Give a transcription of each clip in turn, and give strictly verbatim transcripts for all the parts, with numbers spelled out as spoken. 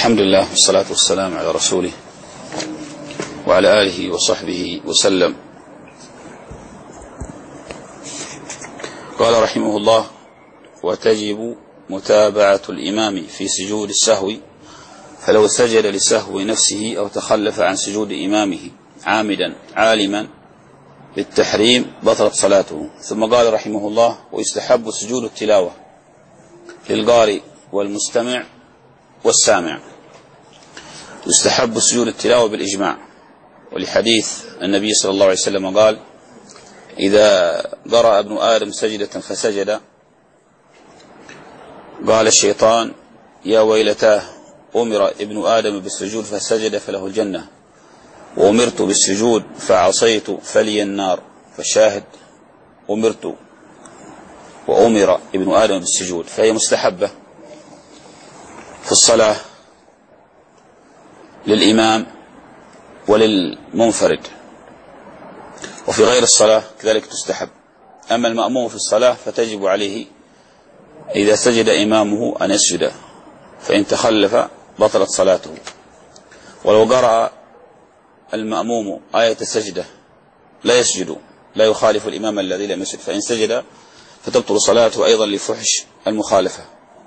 الحمد لله والصلاة والسلام على رسوله وعلى آله وصحبه وسلم. قال رحمه الله: وتجب متابعة الإمام في سجود السهو، فلو سجد لسهو نفسه أو تخلف عن سجود إمامه عامدا عالما بالتحريم بطلت صلاته. ثم قال رحمه الله: ويستحب سجود التلاوة للقارئ والمستمع والسامع. يستحب سجود التلاوة بالإجماع، ولحديث النبي صلى الله عليه وسلم قال: إذا قرأ ابن آدم سجدة فسجد قال الشيطان: يا ويلتاه، أمر ابن آدم بالسجود فسجد فله الجنة، وأمرت بالسجود فعصيت فلي النار. فالشاهد: أمرت وأمر ابن آدم بالسجود، فهي مستحبة في الصلاة للإمام وللمنفرد، وفي غير الصلاة كذلك تستحب. أما المأموم في الصلاة فتجب عليه إذا سجد إمامه أن يسجد، فإن تخلف بطلت صلاته. ولو قرأ المأموم آية السجدة لا يسجد، لا يخالف الإمام الذي لم يسجد، فإن سجد فتبطل صلاته أيضا لفحش المخالفة.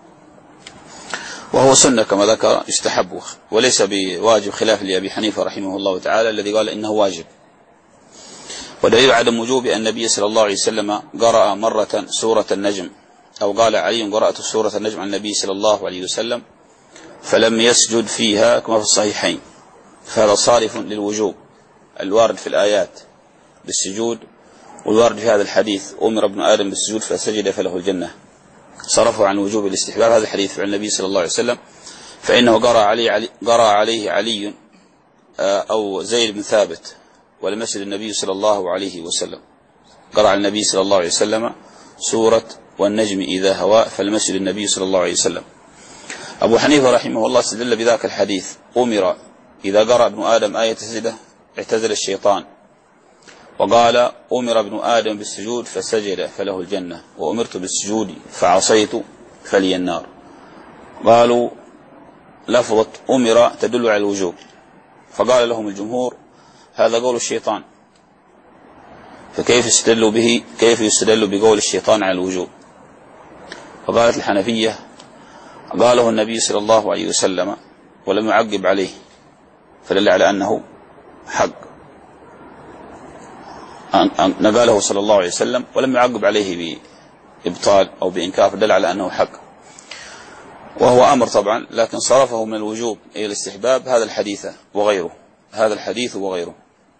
وهو سنة كما ذكر، يستحب وليس بواجب، خلاف لأبي حنيفة رحمه الله تعالى الذي قال إنه واجب. ودليل عدم وجوب أن النبي صلى الله عليه وسلم قرأ مرة سورة النجم، أو قال علي: قرأت سورة النجم عن النبي صلى الله عليه وسلم فلم يسجد فيها كما في الصحيحين، فهذا صارف للوجوب الوارد في الآيات بالسجود، والوارد في هذا الحديث: أمر ابن آدم بالسجود فسجد فله الجنة، صرفه عن وجوب الاستحباب. هذا الحديث عن النبي صلى الله عليه وسلم، فإنه قرأ علي علي قرأ عليه علي أو زيد بن ثابت ولم يسجد النبي صلى الله عليه وسلم. قرأ على النبي صلى الله عليه وسلم سورة والنجم إذا هوى فلم يسجد النبي صلى الله عليه وسلم. أبو حنيفة رحمه الله استدل بذاك الحديث: أمر إذا قرأ ابن آدم آية السجدة اعتزل الشيطان، وقال: أمر ابن آدم بالسجود فسجد فله الجنة، وأمرت بالسجود فعصيت فلي النار. قالوا لفظة أمر تدل على الوجوب، فقال لهم الجمهور: هذا قول الشيطان، فكيف يستدل به كيف يستدل بقول الشيطان على الوجوب؟ فقالت الحنفية: قاله النبي صلى الله عليه وسلم ولم يعقب عليه، فدل على أنه حق. نقاله صلى الله عليه وسلم ولم يعقب عليه بإبطال أو بإنكار، فدل على أنه حق، وهو أمر طبعا، لكن صرفه من الوجوب إلى الاستحباب هذا الحديث وغيره هذا الحديث وغيره.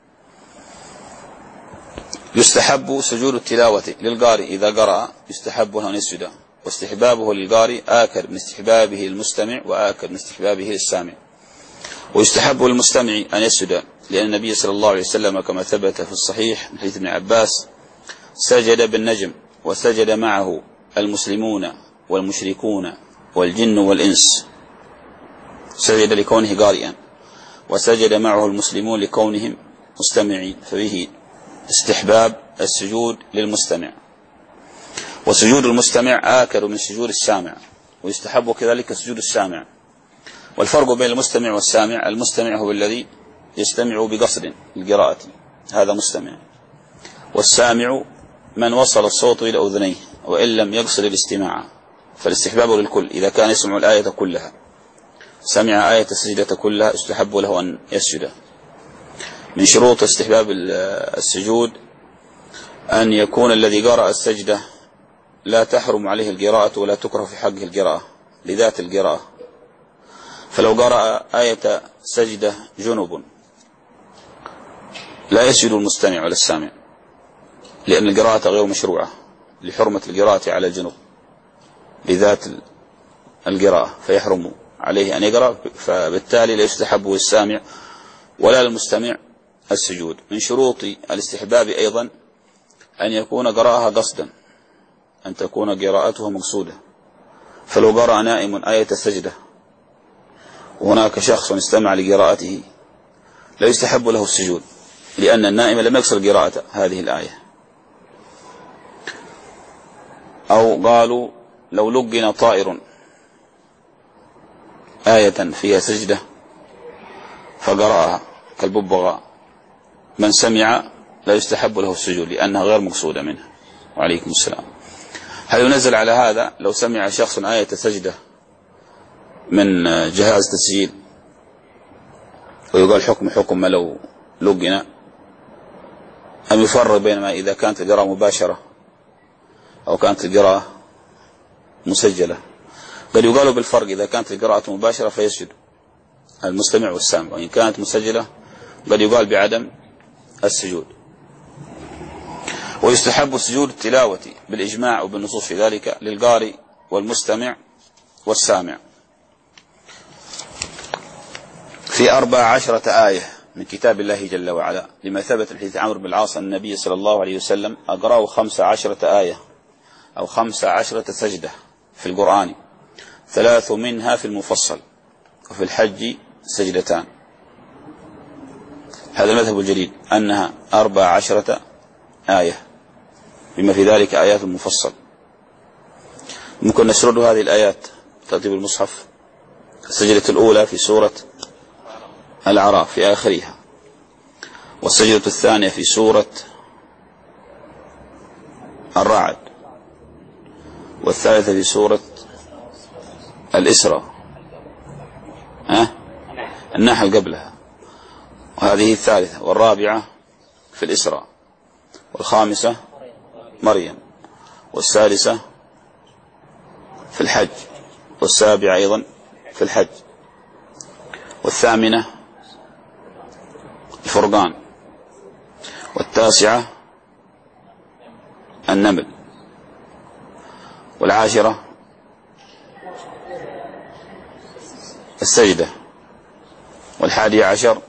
يستحب سجود التلاوة للقارئ إذا قرأ، يستحب له أن يسجد، واستحبابه للقارئ آكد من استحبابه المستمع وآكد من استحبابه للسامع. ويستحب للمستمع أن يسجد، لأن النبي صلى الله عليه وسلم كما ثبت في الصحيح من حديث ابن عباس سجد بالنجم، وسجد معه المسلمون والمشركون والجن والإنس، سجد لكونه قارئا، وسجد معه المسلمون لكونهم مستمعين، فبه استحباب السجود للمستمع. وسجود المستمع آكد من سجود السامع، ويستحب كذلك سجود السامع. والفرق بين المستمع والسامع: المستمع هو الذي يستمع بقصد القراءة، هذا مستمع، والسامع من وصل الصوت إلى أذنيه وإن لم يقصد الاستماع، فالاستحباب للكل. إذا كان يسمع الآية كلها، سمع آية السجدة كلها، استحب له أن يسجد. من شروط استحباب السجود أن يكون الذي قرأ السجدة لا تحرم عليه القراءة ولا تكره في حقه القراءة لذات القراءة. فلو قرأ آية سجدة جنوب لا يسجد المستمع ولا السامع، لأن القراءة غير مشروعة لحرمة القراءة على الجنوب لذات القراءة، فيحرم عليه أن يقرأ، فبالتالي لا يستحب للسامع ولا للمستمع السجود. من شروط الاستحباب أيضا أن يكون قراءها قصدا، أن تكون قراءته مقصودة. فلو قرأ نائم آية السجدة وهناك شخص استمع لقراءته لا يستحب له السجود، لأن النائم لم يقصد قراءة هذه الآية. أو قالوا لو لقن طائر آية فيها سجدة فقرأها كالببغاء، من سمع لا يستحب له السجود لأنها غير مقصودة منه. وعليكم السلام. هل ينزل على هذا لو سمع شخص آية سجدة من جهاز تسجيل ويقال حكم حكم ما لو لقنا، أم يفرق بين ما إذا كانت القراءة مباشرة أو كانت القراءة مسجلة؟ قد يقالوا بالفرق، إذا كانت القراءة مباشرة فيسجد المستمع والسامع، وإن كانت مسجلة قد يقال بعدم السجود. ويستحب السجود التلاوة بالإجماع وبالنصوص في ذلك للقارئ والمستمع والسامع في أربع عشرة آية من كتاب الله جل وعلا، لما ثبت الحديث عمرو بن العاص أن النبي صلى الله عليه وسلم أقرأه خمس عشرة آية أو خمس عشرة سجدة في القرآن، ثلاث منها في المفصل، وفي الحج سجدتان. هذا المذهب الجديد أنها أربع عشرة آية بما في ذلك آيات مفصل. ممكن نسرد هذه الآيات ترتيب المصحف. السجدة الأولى في سورة الأعراف في آخرها، والسجدة الثانية في سورة الرعد، والثالثة في سورة الإسراء، ها النحل قبلها، وهذه الثالثة، والرابعة في الإسراء، والخامسة مريم، والسادسة في الحج، والسابعة أيضا في الحج، والثامنة الفرقان، والتاسعة النمل، والعاشرة السجدة، والحادي عشر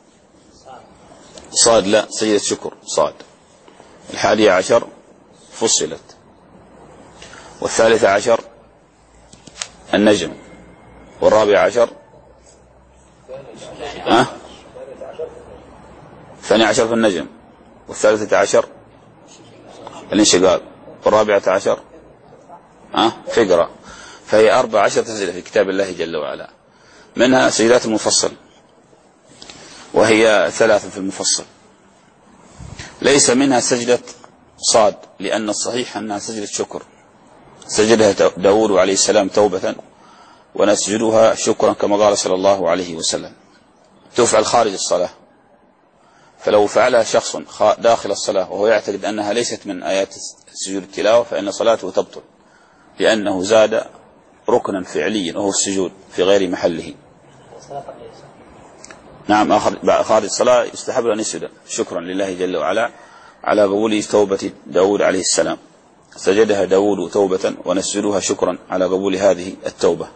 صاد لا سجدة شكر صاد، الحادي عشر فصلت، والثالث عشر النجم، والرابع عشر أه؟ الثاني عشر في النجم، والثالثة عشر الانشقاق، والرابعة عشر أه؟ فقرة. فهي أربع عشرة سجدة في كتاب الله جل وعلا، منها سجدات المفصل وهي ثلاث في المفصل، ليس منها سجدة صاد، لأن الصحيح أنها سجدة شكر، سجدها داود عليه السلام توبة، ونسجدها شكرا كما قال صلى الله عليه وسلم. تفعل خارج الصلاة، فلو فعلها شخص داخل الصلاة وهو يعتقد أنها ليست من آيات سجود التلاوة فإن صلاته تبطل، لأنه زاد ركنا فعليا وهو السجود في غير محله. نعم، خارج الصلاة يستحب أن يسجد شكرا لله جل وعلا على قبول توبة داود عليه السلام، سجدها داود توبة ونسجدها شكرا على قبول هذه التوبة.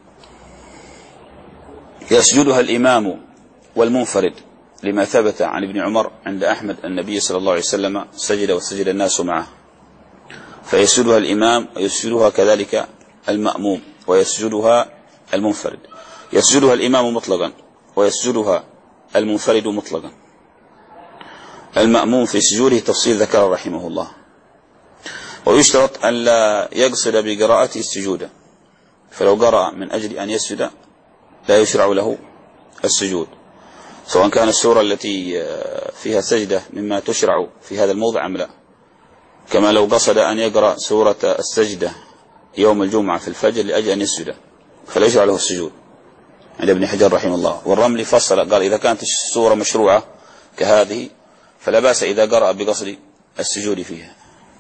يسجدها الإمام والمنفرد، لما ثبت عن ابن عمر عند أحمد النبي صلى الله عليه وسلم سجد وسجد الناس معه، فيسجدها الإمام ويسجدها كذلك المأموم، ويسجدها المنفرد. يسجدها الإمام مطلقا ويسجدها المنفرد مطلقا. المأموم في سجوده تفصيل ذكر رحمه الله. ويشترط أن لا يقصد بقراءته السجود، فلو قرأ من أجل أن يسجد لا يشرع له السجود، سواء كان السورة التي فيها سجدة مما تشرع في هذا الموضع أم لا، كما لو قصد أن يقرأ سورة السجدة يوم الجمعة في الفجر لأجل أن يسجد فلا يشرع له السجود عند ابن حجر رحمه الله. والرملي فصل قال إذا كانت السورة مشروعة كهذه فلا بأس إذا قرأ بقصد السجود فيها.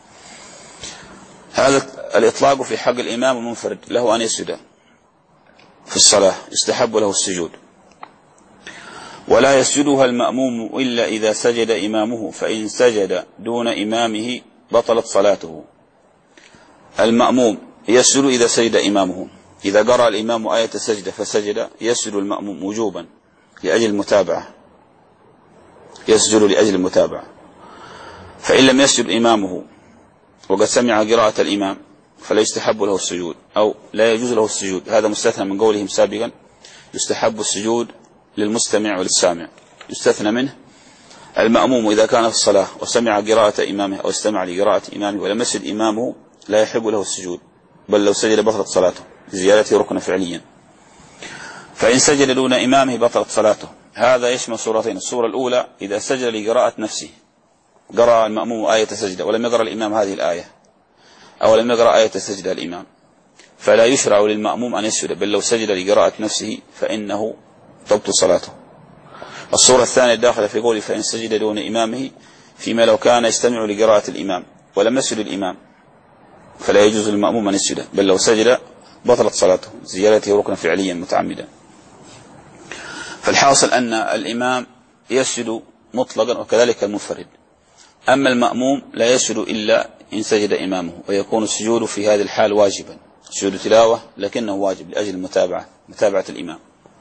هذا الإطلاق في حق الإمام المنفرد، له أن يسجد في الصلاة، يستحب له السجود. ولا يسجدها المأموم إلا إذا سجد إمامه، فإن سجد دون إمامه بطلت صلاته. المأموم يسجد إذا سجد إمامه، إذا قرأ الإمام آية السجدة فسجد يسجد المأموم وجوبا لأجل المتابعة، يسجد لأجل المتابعة. فإن لم يسجد إمامه وقد سمع قراءة الإمام فلا يستحب له السجود أو لا يجوز له السجود. هذا مستثنى من قولهم سابقا يستحب السجود للمستمع وللسامع، يستثنى منه المأموم إذا كان في الصلاة وسمع قراءة إمامه أو استمع لقراءة إمامه ولم يسجد إمامه لا يحب له السجود، بل لو سجد بطلت صلاته لزيادته ركنا فعليا. فإن سجد دون إمامه بطلت صلاته. هذا يشمل صورتين: الصورة الأولى إذا سجد لقراءة نفسه، قرأ المأموم آية سجدة ولم يقرأ الإمام هذه الآية، أو لم يقرأ آية سجدة الإمام، فلا يشرع للمأموم أن يسجد، بل لو سجد لقراءة نفسه فإنه تبطل صلاته. الصورة الثانية الداخلة في قوله فإن سجد دون إمامه، فيما لو كان يستمع لقراءة الإمام ولم يسجد الإمام فلا يجوز للمأموم أن يسجد، بل لو سجد بطلت صلاته، زيارته ركنا فعليا متعمدا. فالحاصل أن الإمام يسجد مطلقا وكذلك المنفرد، أما المأموم لا يسجد إلا إن سجد إمامه، ويكون السجود في هذه الحال واجبا، سجود تلاوة لكنه واجب لأجل المتابعة، متابعة الإمام.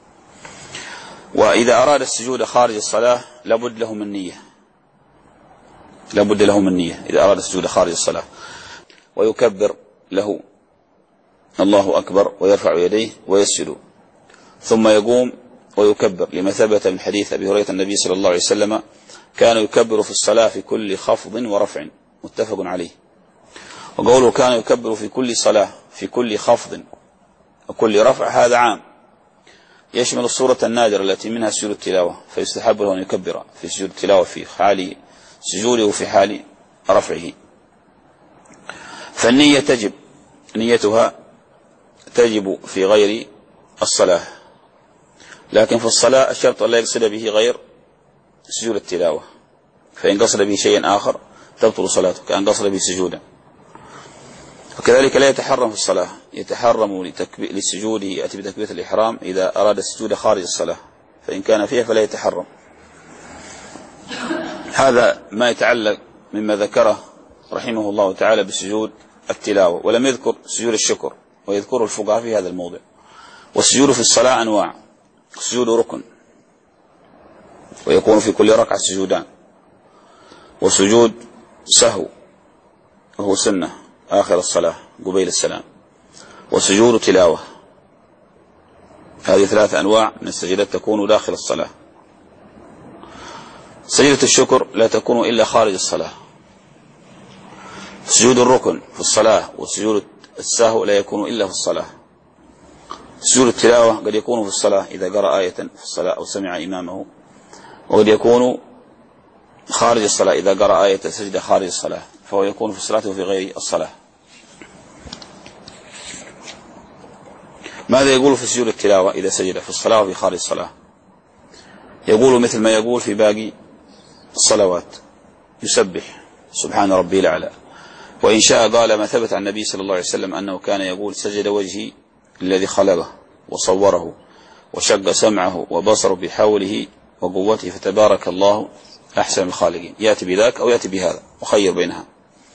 وإذا أراد السجود خارج الصلاة لابد له من نية، لابد له من نية إذا أراد السجود خارج الصلاة، ويكبر له الله أكبر ويرفع يديه ويسجد، ثم يقوم ويكبر، لما ثبت من حديث أبي هريرة النبي صلى الله عليه وسلم كان يكبر في الصلاة في كل خفض ورفع، متفق عليه. وقوله كان يكبر في كل صلاة في كل خفض وكل رفع هذا عام، يشمل الصورة النادرة التي منها سجود التلاوة، فيستحب له أن يكبر في سجود التلاوة في حال سجوده وفي حال رفعه. فالنية تجب، نيتها تجب في غير الصلاة، لكن في الصلاة الشرط لا يقصد به غير سجود التلاوة، فإن قصد به شيئا آخر تبطل صلاته كأن قصد به سجودا. وكذلك لا يتحرم في الصلاة، يتحرم لسجوده يأتي بتكبيرة الإحرام إذا أراد السجود خارج الصلاة، فإن كان فيها فلا يتحرم. هذا ما يتعلق مما ذكره رحمه الله تعالى بسجود التلاوة، ولم يذكر سجود الشكر، ويذكر الفقهاء في هذا الموضع. والسجود في الصلاة أنواع: سجود ركن ويكون في كل ركعة سجودان، وسجود سهو وهو سنة آخر الصلاة قبيل السلام، وسجود تلاوة. هذه ثلاث أنواع من السجدات تكون داخل الصلاة. سجدة الشكر لا تكون إلا خارج الصلاة. سجود الركن في الصلاة وسجود السهو لا يكون إلا في الصلاة. سجود التلاوة قد يكون في الصلاة إذا قرأ آية في الصلاة أو سمع إمامه، وقد يكون خارج الصلاة إذا قرأ آية سجدة خارج الصلاة، فهو يكون في الصلاة وفي غير الصلاة. ماذا يقول في سجود التلاوة إذا سجد في الصلاة وفي خارج الصلاة؟ يقول مثل ما يقول في باقي الصلوات: يسبح سبحان ربي الأعلى. وإن شاء قال ما ثبت عن النبي صلى الله عليه وسلم أنه كان يقول: سجد وجهي الذي خلقه وصوره وشق سمعه وبصره بحوله وقوته فتبارك الله أحسن الخالقين. يأتي بذاك أو يأتي بهذا وخير بينها.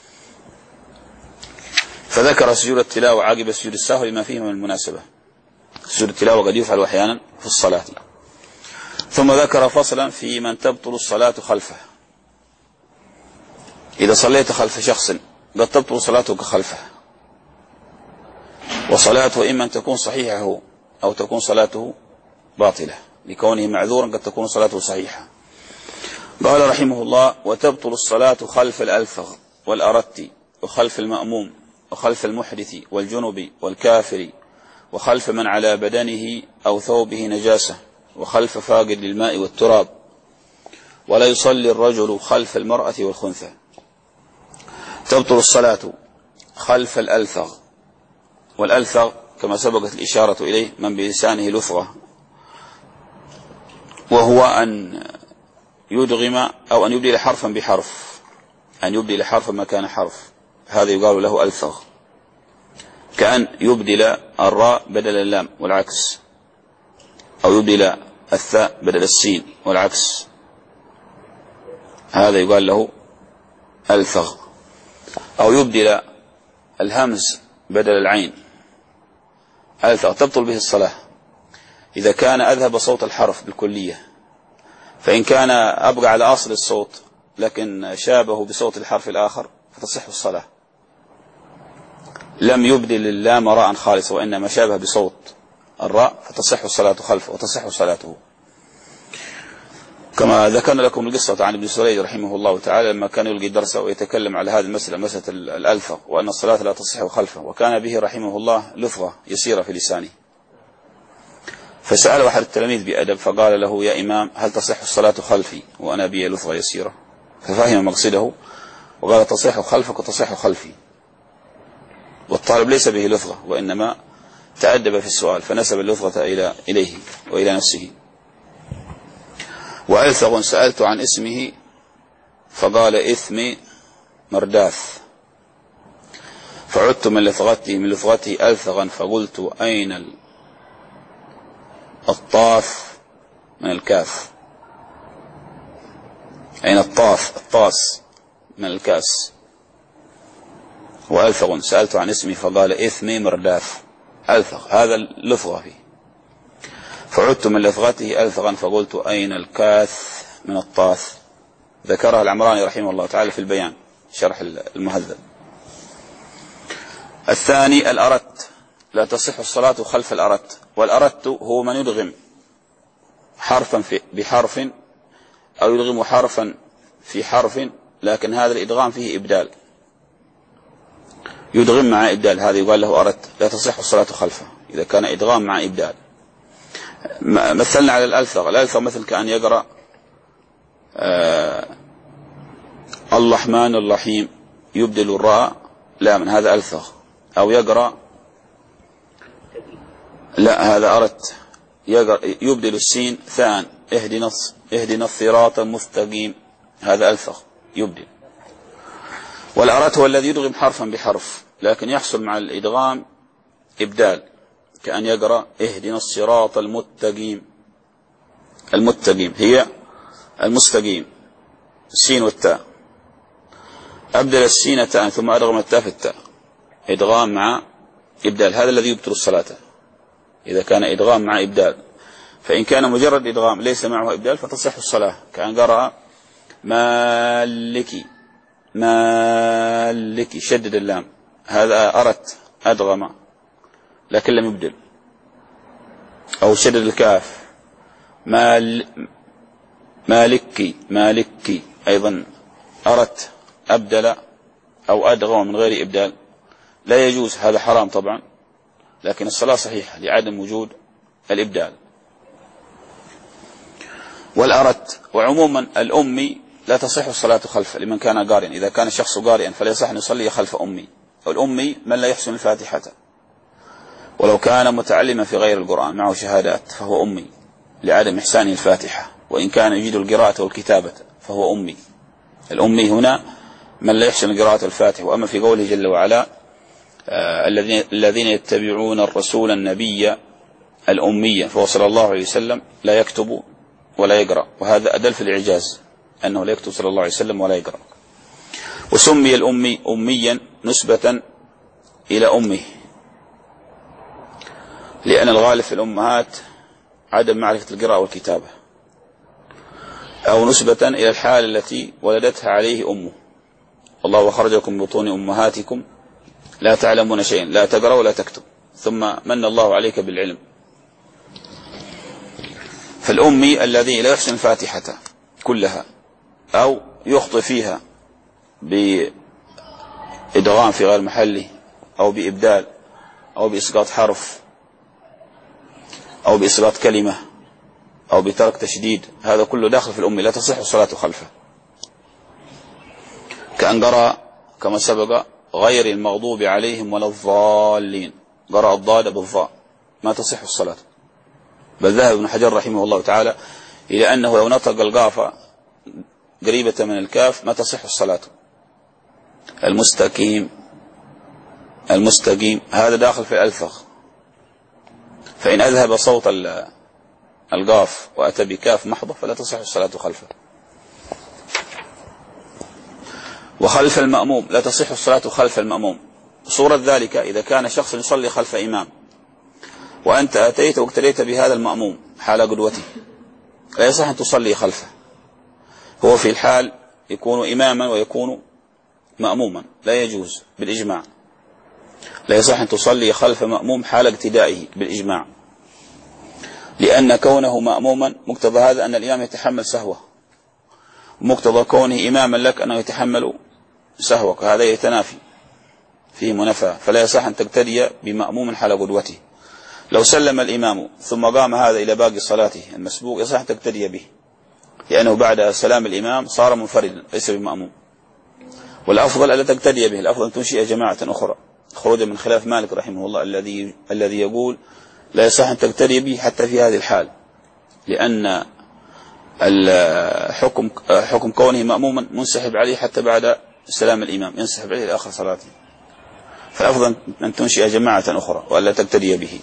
فذكر سجود التلاوة عقب سجود السهو لما فيه من المناسبة. سجود التلاوة قد يفعل أحيانا في الصلاة. ثم ذكر فصلا في من تبطل الصلاة خلفه. إذا صليت خلف شخص قد تبطل صلاتك خلفه، وصلاته إما أن تكون صحيحة أو تكون صلاته باطلة، لكونه معذورا قد تكون صلاته صحيحة. قال رحمه الله: وتبطل الصلاة خلف الألفغ والأرتي وخلف المأموم وخلف المحدث والجنب والكافر وخلف من على بدنه أو ثوبه نجاسة وخلف فاقد للماء والتراب، ولا يصلي الرجل خلف المرأة والخنثى. تبطل الصلاة خلف الألفغ، والألفغ كما سبقت الإشارة إليه من بلسانه لفظة، وهو أن يدغم أو أن يبدل حرفا بحرف، أن يبدل حرفا مكان حرف، هذا يقال له ألفغ، كأن يبدل الراء بدل اللام والعكس، أو يبدل الثاء بدل السين والعكس، هذا يقال له ألفغ. أو يبدل الهمز بدل العين، ألفغ. تبطل به الصلاة إذا كان أذهب صوت الحرف بالكلية، فإن كان أبقى على أصل الصوت لكن شابه بصوت الحرف الآخر فتصح الصلاة. لم يبدل اللام راء خالصة وإنما شابه بصوت الراء فتصح الصلاة خلفه وتصح صلاته. كما ذكرنا لكم القصة عن ابن سريج رحمه الله تعالى لما كان يلقي درسه ويتكلم على هذه المسألة، مسألة الألفغ، وأن الصلاة لا تصح خلفه، وكان به رحمه الله لفظة يسيرة في لسانه، فسأل أحد التلاميذ بأدب فقال له: يا إمام، هل تصح الصلاة خلفي وأنا بي لفظة يسيرة؟ ففهم مقصده وقال: تصح خلفك وتصح خلفي. والطالب ليس به لفظة، وإنما تأدب في السؤال فنسب اللفظة إلى إليه وإلى نفسه. وألثغ سألت عن اسمه فقال: إثمي مرداث. فعدت من لثغته من لثغته ألثغا فقلت: أين الطاف من الكاف؟ أين الطاف الطاس من الكاس؟ وألثغ سألت عن اسمي فقال: إثمي مرداف. ألثغ هذا اللفظة فيه. فعدت من لثغته ألثغا فقلت: أين الكاث من الطاث؟ ذكرها العمراني رحمه الله تعالى في البيان شرح المهذب. الثاني الأردت، لا تصح الصلاة خلف الأردت. والأردت هو من يدغم حرفا في بحرف أو يدغم حرفا في حرف، لكن هذا الإدغام فيه إبدال، يدغم مع إبدال، هذا يقال له أردت، لا تصح الصلاة خلفه إذا كان إدغام مع إبدال. مثلنا على الألثغ. الألثغ مثل كأن يقرأ آه الرحمن الرحيم يبدل الراء لا من هذا ألثغ، أو يقرأ لا هذا أردت يبدل السين ثان اهدنا اهدنا الصراط المستقيم، هذا ألثغ يبدل. والأردت هو الذي يدغم حرفا بحرف لكن يحصل مع الإدغام إبدال، كأن يقرأ اهدنا الصراط المستقيم. المستقيم هي المستقيم السين والتاء، أبدل السين تاء ثم أدغم التاء في التاء، إدغام مع إبدال، هذا الذي يبطل الصلاة إذا كان إدغام مع إبدال. فإن كان مجرد إدغام ليس معه إبدال فتصح الصلاة، كأن قرأ مالكي مالكي شدد اللام، هذا أردت أدغم لكن لم يبدل. أو شدد الكاف مال مالكي مالكي، أيضا أردت أبدل أو أدغم من غير إبدال، لا يجوز، هذا حرام طبعا، لكن الصلاة صحيحة لعدم وجود الإبدال. والأردت وعموما الأمي لا تصح الصلاة خلفه لمن كان قارئا، إذا كان الشخص قارئا فلا يصح أن يصلي خلف أمي. والأمي من لا يحسن الفاتحة، ولو كان متعلما في غير القرآن معه شهادات فهو أمي لعدم إحسانه الفاتحة، وإن كان يجيد القراءة والكتابة فهو أمي. الأمي هنا من لا يحسن القراءة والفاتحة. وأما في قوله جل وعلا آه الذين يتبعون الرسول النبي الأمية، فهو صلى الله عليه وسلم لا يكتب ولا يقرأ، وهذا أدل في الإعجاز أنه لا يكتب صلى الله عليه وسلم ولا يقرأ. وسمي الأمي أميا نسبة إلى أمه، لأن الغالب في الأمهات عدم معرفة القراءة والكتابة، أو نسبة إلى الحال التي ولدتها عليه أمه. الله أخرجكم من بطون أمهاتكم لا تعلمون شيئا، لا تقرأ ولا تكتب، ثم من الله عليك بالعلم. فالأمي الذي لا يحسن الفاتحة كلها أو يخطئ فيها بإدغام في غير محله أو بإبدال أو بإسقاط حرف أو بإسقاط كلمة أو بترك تشديد، هذا كله داخل في الأمي، لا تصح الصلاة خلفه. كأن قرأ كما سبق غير المغضوب عليهم ولا الضالين، قرأ الضاد بالضاء، ما تصح الصلاة. بل ذهب ابن حجر رحمه الله تعالى إلى أنه لو نطق القاف قريبة من الكاف ما تصح الصلاة. المستقيم المستقيم هذا داخل في الألثغ، فإن أذهب صوت القاف وأتى بكاف محضة فلا تصح الصلاة خلفه. وخلف المأموم لا تصح الصلاة خلف المأموم. صورة ذلك إذا كان شخص يصلي خلف إمام وأنت أتيت واقتديت بهذا المأموم حال قدوته، لا يصح أن تصلي خلفه. هو في الحال يكون إماما ويكون مأموما، لا يجوز بالإجماع، لا يصح أن تصلي خلف مأموم حال اقتدائه بالإجماع، لأن كونه مأموما مقتضى هذا أن الإمام يتحمل سهوه، ومقتضى كونه إماما لك أنه يتحمل سهوك، هذا يتنافي فيه منافاة، فلا يصح أن تقتدي بمأموم حال قدوته. لو سلم الإمام ثم قام هذا إلى باقي صلاته المسبوق يصح تقتدي به، لأنه بعد سلام الإمام صار منفردا ليس بمأموم. والأفضل ألا تقتدي به، الأفضل أن تنشئ جماعة أخرى، خروجا من خلاف مالك رحمه الله الذي الذي يقول لا يصح أن تقتدي به حتى في هذه الحال، لأن الحكم حكم كونه مأموما منسحب عليه حتى بعد سلام الإمام، ينسحب عليه لآخر صلاته. فالأفضل أن تنشئ جماعة أخرى وألا تقتدي به.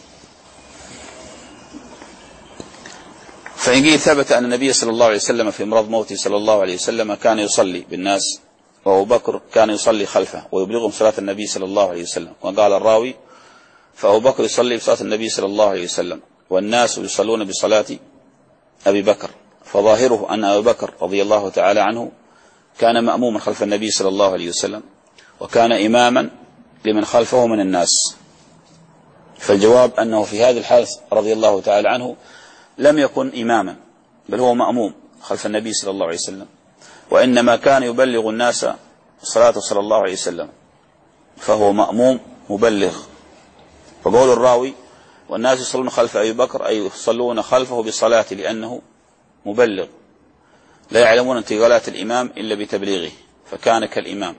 فإن قيل ثبت أن النبي صلى الله عليه وسلم في مرض موته صلى الله عليه وسلم كان يصلي بالناس، وأبو بكر كان يصلي خلفه ويبلغهم صلاة النبي صلى الله عليه وسلم، وقال الراوي فأبو بكر يصلي بصلاة النبي صلى الله عليه وسلم والناس يصلون بصلاة أبي بكر، فظاهره أن أبي بكر رضي الله تعالى عنه كان مأموما خلف النبي صلى الله عليه وسلم وكان إماما لمن خلفه من الناس. فالجواب أنه في هذه الحال رضي الله تعالى عنه لم يكن إماما، بل هو مأموم خلف النبي صلى الله عليه وسلم، وإنما كان يبلغ الناس صلاة صلى الله عليه وسلم، فهو مأموم مبلغ. فقول الراوي والناس يصلون خلف أبي بكر أي يصلون خلفه بالصلاة لأنه مبلغ، لا يعلمون انتقالات الإمام إلا بتبليغه، فكان كالإمام.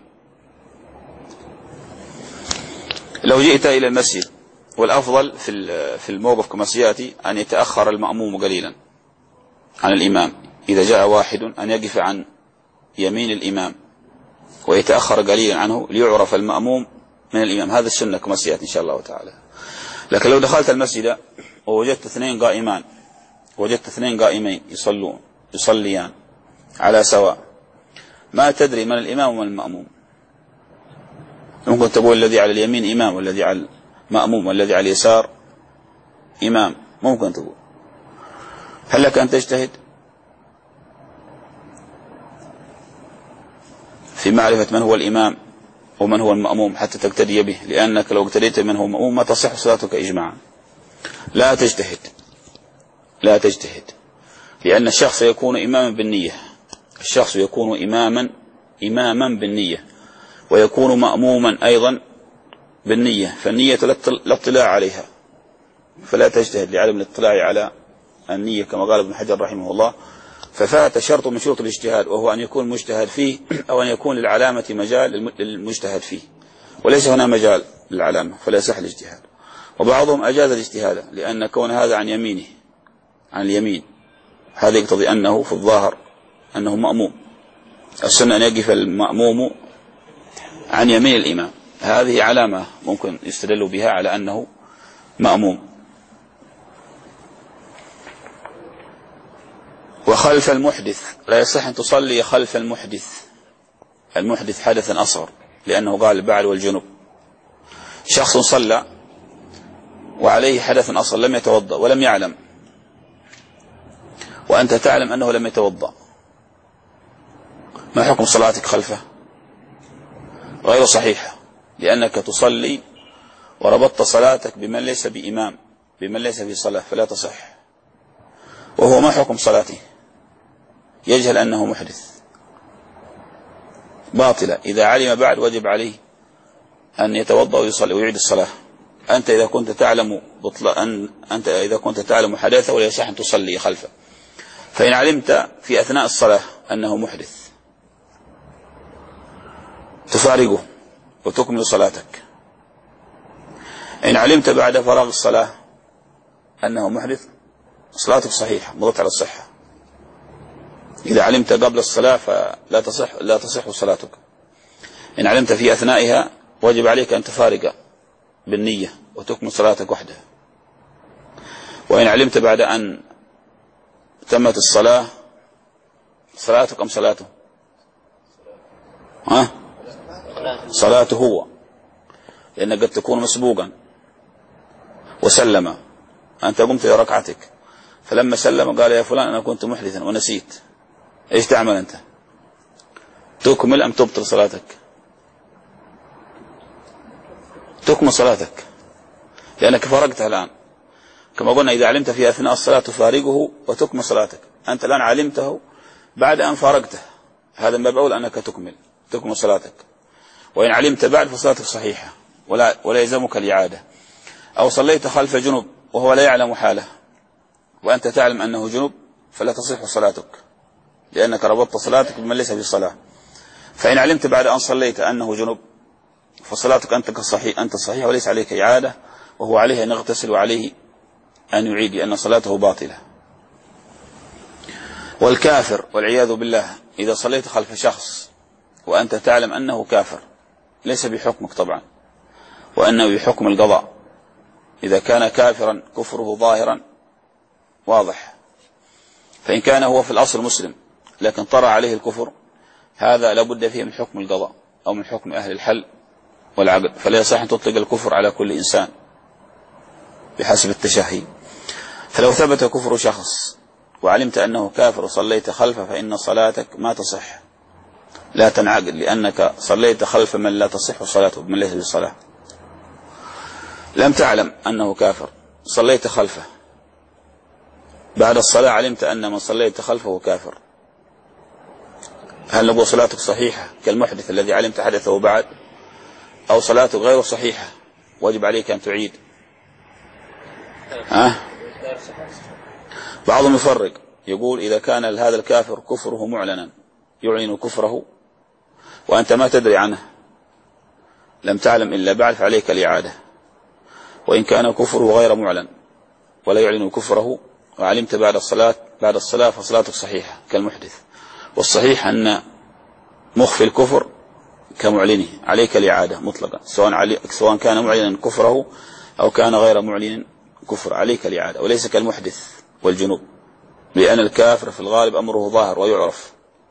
لو جئت إلى المسجد، والأفضل في الموقف كما سيأتي أن يتأخر المأموم قليلا عن الإمام، إذا جاء واحد أن يقف عن يمين الإمام ويتأخر قليلا عنه ليعرف المأموم من الإمام، هذا السنة كما سيأتي إن شاء الله تعالى. لكن لو دخلت المسجد ووجدت اثنين قائمان وجدت اثنين قائمين يصلون يصليان على سواء، ما تدري من الإمام ومن المأموم، ممكن تقول الذي على اليمين إمام والذي على المأموم والذي على اليسار إمام، ممكن تقول. هل لك أن تجتهد في معرفة من هو الإمام ومن هو المأموم حتى تقتدي به؟ لأنك لو اقتديت من هو المأموم ما تصح صلاتك إجماعا. لا تجتهد لا تجتهد لأن الشخص يكون إماما بالنية، الشخص يكون إماما إماما بالنية ويكون مأموما أيضا بالنية، فالنية لا اطلاع عليها، فلا تجتهد لعدم الاطلاع على النية كما قال ابن حجر رحمه الله. ففات شرط من شروط الاجتهاد وهو أن يكون مجتهد فيه أو أن يكون للعلامة مجال للمجتهد فيه، وليس هنا مجال للعلامة فلا يصح الاجتهاد. وبعضهم أجاز الاجتهاد لأن كون هذا عن يمينه عن اليمين هذا يقتضي أنه في الظاهر أنه مأموم، السنة أن يقف المأموم عن يمين الإمام، هذه علامة ممكن يستدل بها على أنه مأموم. وخلف المحدث لا يصح أن تصلي خلف المحدث، المحدث حدثا أصغر، لأنه قال البعل والجنوب. شخص صلى وعليه حدث أصغر لم يتوضأ ولم يعلم، وأنت تعلم أنه لم يتوضأ، ما حكم صلاتك خلفه؟ غير صحيحة، لأنك تصلي وربطت صلاتك بمن ليس بإمام بمن ليس في صلاة فلا تصح، وهو ما حكم صلاته؟ يجهل أنه محدث باطلة، إذا علم بعد وجب عليه أن يتوضأ ويصلي ويعيد الصلاة. أنت إذا كنت تعلم أن أنت إذا كنت تعلم حدثه ولا يصح أن تصلي خلفه، فإن علمت في أثناء الصلاة أنه محدث تفارقه وتكمل صلاتك. إن علمت بعد فراغ الصلاة أنه محدث صلاتك صحيحة مضت على الصحة. إذا علمت قبل الصلاة فلا تصح لا تصح صلاتك. إن علمت في أثنائها وجب عليك أن تفارق بالنية وتكمل صلاتك وحدها. وإن علمت بعد أن تمت الصلاة صلاتك أم صلاته؟ ها؟ صلاته هو، لأنك قد تكون مسبوقا وسلم، أنت قمت لركعتك فلما سلم قال يا فلان أنا كنت محدثا ونسيت، إيش تعمل أنت؟ تكمل أم تبطل صلاتك؟ تكمل صلاتك لأنك فارقتها الآن، كما قلنا إذا علمت في أثناء الصلاة تفارقه وتكمل صلاتك. أنت الآن علمته بعد أن فارقته، هذا ما بقول أنك تكمل تكمل صلاتك. وإن علمت بعد فصلاتك صحيحة ولا, ولا يلزمك الإعادة. أو صليت خلف جنوب وهو لا يعلم حاله وأنت تعلم أنه جنب فلا تصح صلاتك، لأنك ربطت صلاتك بمن ليس في الصلاة. فإن علمت بعد أن صليت أنه جنب فصلاتك أنت صحيح أنت صحيح وليس عليك إعادة، وهو عليه أن يغتسل وعليه أن يعيد لأن صلاته باطلة. والكافر والعياذ بالله إذا صليت خلف شخص وأنت تعلم أنه كافر ليس بحكمك طبعا، وأنه بحكم القضاء. إذا كان كافرا كفره ظاهرا واضح، فإن كان هو في الأصل مسلم لكن طرأ عليه الكفر هذا لابد فيه من حكم القضاء أو من حكم أهل الحل والعقد، فلا يصح أن تطلق الكفر على كل إنسان بحسب التشهي. فلو ثبت كفر شخص وعلمت أنه كافر وصليت خلفه فإن صلاتك ما تصح، لا تنعقد، لأنك صليت خلف من لا تصح صلاته من ليس بالصلاة. لم تعلم أنه كافر صليت خلفه، بعد الصلاة علمت أن من صليت خلفه كافر، هل نقول صلاتك صحيحة كالمحدث الذي علمت حدثه بعد، أو صلاتك غير صحيحة واجب عليك أن تعيد؟ ها؟ بعضهم يفرق يقول إذا كان هذا الكافر كفره معلنا يعلن كفره وأنت ما تدري عنه لم تعلم إلا بعد فعليك الإعادة، وإن كان كفره غير معلن ولا يعلن كفره وعلمت بعد الصلاة بعد الصلاة فصلاتك صحيحة كالمحدث. والصحيح أن مخفي الكفر كمعلنه عليك الإعادة مطلقا، سواء علي سواء كان معلنا كفره أو كان غير معلن كفر عليك الإعادة، وليس كالمحدث والجنوب، لأن الكافر في الغالب أمره ظاهر ويعرف.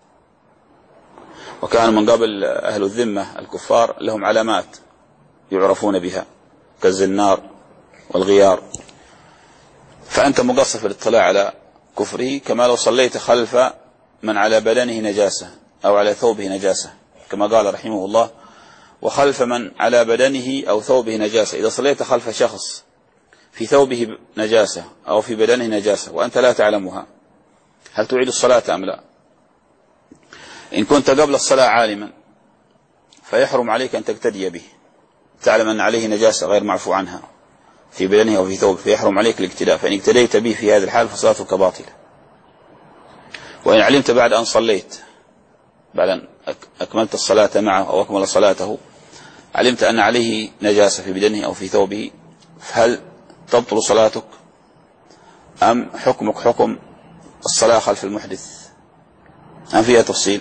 وكان من قبل أهل الذمة الكفار لهم علامات يعرفون بها كالزنار والغيار، فأنت مقصر في الاطلاع على كفره، كما لو صليت خلف من على بدنه نجاسة أو على ثوبه نجاسة، كما قال رحمه الله وخلف من على بدنه أو ثوبه نجاسة. إذا صليت خلف شخص في ثوبه نجاسة أو في بدنه نجاسة وأنت لا تعلمها هل تعيد الصلاة أم لا؟ إن كنت قبل الصلاة عالما فيحرم عليك أن تقتدي به، تعلم أن عليه نجاسة غير معفو عنها في بدنه أو في ثوبه فيحرم عليك الاقتداء، فإن اقتديت به في هذه الحال فصلاتك باطلة. وإن علمت بعد أن صليت بعد أن أكملت الصلاة معه أو أكمل صلاته علمت أن عليه نجاسة في بدنه أو في ثوبه، فهل تبطل صلاتك أم حكمك حكم الصلاة خلف المحدث؟ أم فيها تفصيل؟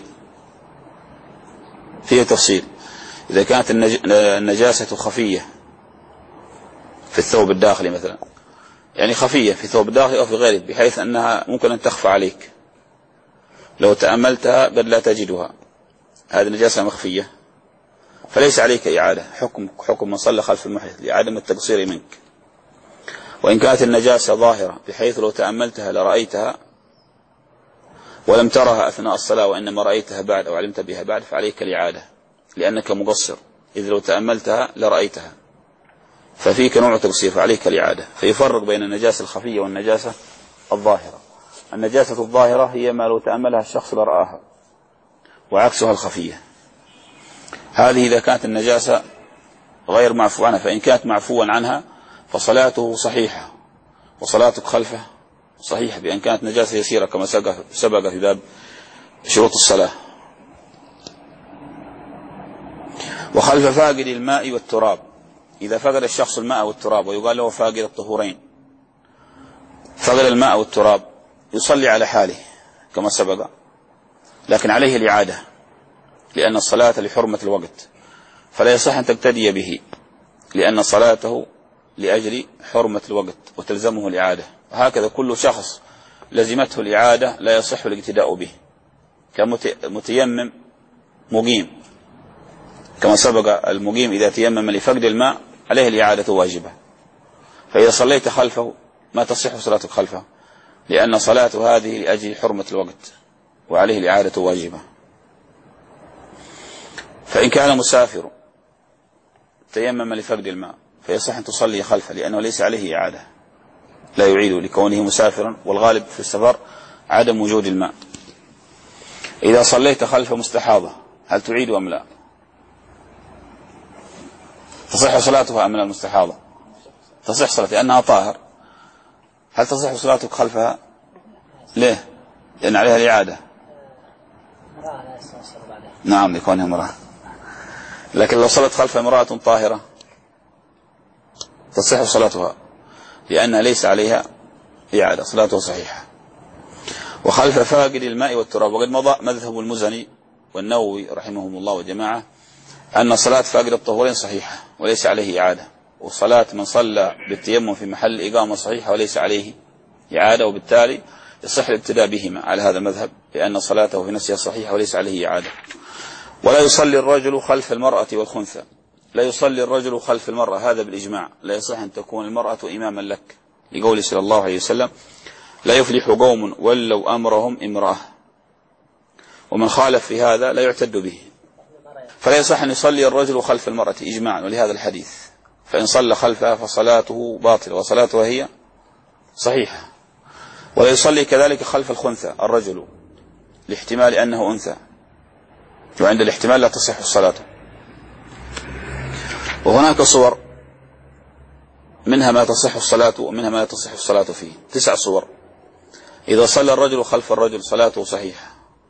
فيها تفصيل. إذا كانت النجاسة خفية في الثوب الداخلي مثلا، يعني خفية في الثوب الداخلي أو في غيره بحيث أنها ممكن أن تخفى عليك لو تأملتها قد لا تجدها، هذه النجاسة مخفية فليس عليك إعادة، حكم حكم من صلى خلف المحدث لعدم التقصير منك. وإن كانت النجاسة ظاهرة بحيث لو تأملتها لرأيتها ولم ترها أثناء الصلاة وإنما رأيتها بعد أو علمت بها بعد فعليك الإعادة لأنك مقصر، إذ لو تأملتها لرأيتها، ففيك نوع تقصير فعليك الإعادة. فيفرق بين النجاسة الخفية والنجاسة الظاهرة. النجاسة الظاهرة هي ما لو تأملها الشخص لرآها، وعكسها الخفية. هذه إذا كانت النجاسة غير معفو عنها، فإن كانت معفوا عنها فصلاته صحيحة وصلاتك خلفه صحيحة بأن كانت نجاسة يسيرة كما سبق في باب شروط الصلاة. وخلف فاقد الماء والتراب، إذا فقد الشخص الماء والتراب ويقال له فاقد الطهورين، فقد الماء والتراب يصلي على حاله كما سبق، لكن عليه الإعادة لأن الصلاة لحرمة الوقت، فلا يصح أن تقتدي به لأن صلاته لأجل حرمة الوقت وتلزمه الإعادة. وهكذا كل شخص لزمته الإعادة لا يصح الاقتداء به، كمتيمم مقيم كما سبق، المقيم إذا تيمم لفقد الماء عليه الإعادة واجبة، فإذا صليت خلفه ما تصح صلاتك خلفه لأن صلاته هذه لأجل حرمة الوقت وعليه الإعادة واجبة. فإن كان مسافر تيمم لفقد الماء فيصح أن تصلي خلفه لأنه ليس عليه إعادة، لا يعيد لكونه مسافرا، والغالب في السفر عدم وجود الماء. إذا صليت خلف مستحاضة هل تعيد أم لا؟ تصح صلاتها أم لا المستحاضة؟ تصح صلاتها لأنها طاهر، هل تصح صلاتك خلفها؟ ليه؟ لأن عليها الإعادة. نعم لكونها امرأة. لكن لو صلت خلف امرأة طاهرة تصح صلاتها لأنها ليس عليها إعادة، صلاتها صحيحة. وخلف فاقد الماء والتراب، وقد مضى مذهب المزني والنووي رحمهم الله وجماعة أن صلاة فاقد الطهورين صحيحة وليس عليه إعادة، وصلاة من صلى بالتيمم في محل إقامة صحيحة وليس عليه إعادة، وبالتالي يصح الابتداء بهما على هذا المذهب لأن صلاته في نفسها صحيحة وليس عليه إعادة. ولا يصلي الرجل خلف المرأة والخنثى، لا يصلي الرجل خلف المرأة، هذا بالإجماع، لا يصح أن تكون المرأة إماما لك، لقول صلى الله عليه وسلم لا يفلح قوم ولوا أمرهم امرأة، ومن خالف في هذا لا يعتد به. فلا يصح أن يصلي الرجل خلف المرأة إجماعا ولهذا الحديث، فإن صلى خلفها فصلاته باطلة وصلاته هي صحيحة. ولا يصلي كذلك خلف الخنثى الرجل لاحتمال أنه أنثى، وعند الاحتمال لا تصح الصلاة. وهناك صور منها ما تصح الصلاة ومنها ما لا تصح الصلاة فيه، تسع صور. إذا صلى الرجل خلف الرجل صلاته صحيحة.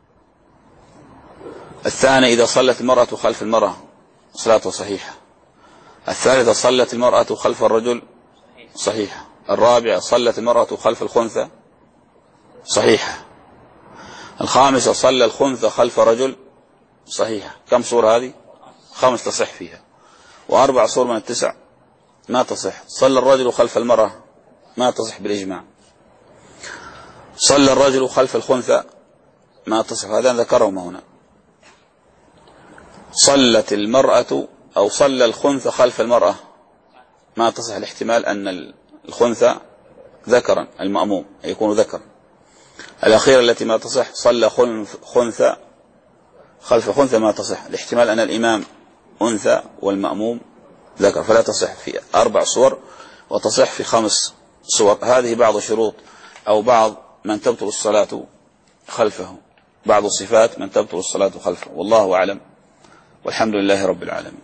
الثاني إذا صلت المرأة خلف المرأة صلاته صحيحة. الثالث صلت المرأة خلف الرجل صحيحة. الرابع صلت المرأة خلف الخنثى صحيحة. الخامسة صلى الخنثى خلف رجل صحيحة. كم صورة هذه؟ خمس تصح فيها. وأربع صور من التسع ما تصح. صلى الرجل خلف المرأة ما تصح بالإجماع. صلى الرجل خلف الخنثى ما تصح، هذا ذكرهما هنا. صلت المرأة أو صلى الخنثى خلف المرأة ما تصح، الاحتمال أن الخنثى ذكرا المأموم يكون ذكرا. الأخيرة التي ما تصح صلى خنثى خلف خنثى ما تصح، الاحتمال أن الإمام أنثى والمأموم ذكر، فلا تصح في أربع صور وتصح في خمس صور. هذه بعض شروط أو بعض من تبطل الصلاة خلفه، بعض صفات من تبطل الصلاة خلفه، والله أعلم والحمد لله رب العالمين.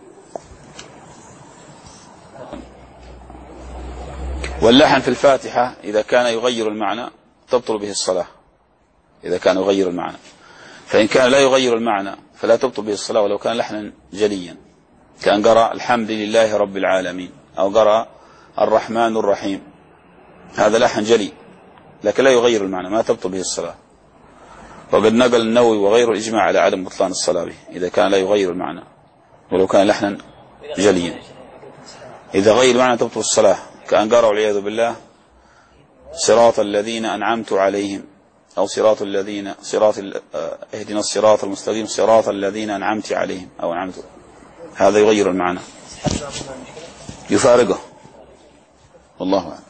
واللحن في الفاتحة إذا كان يغير المعنى تبطل به الصلاة، إذا كان يغير المعنى، فإن كان لا يغير المعنى فلا تبطل به الصلاة ولو كان لحنا جليا، كان قرأ الحمد لله رب العالمين أو قرأ الرحمن الرحيم، هذا لحن جلي لكن لا يغير المعنى، ما تبطل به الصلاة. وقد نقل النووي وغيره الإجماع على عدم بطلان الصلاة به إذا كان لا يغير المعنى ولو كان لحنا جليا. إذا غير المعنى تبطل الصلاة، كأن قرأ والعياذ بالله صراط الذين أنعمت عليهم أو صراط الذين صراط اهدنا الصراط المستقيم صراط الذين أنعمت عليهم أو أنعمت، هذا يغير المعنى يفارقه، والله أعلم.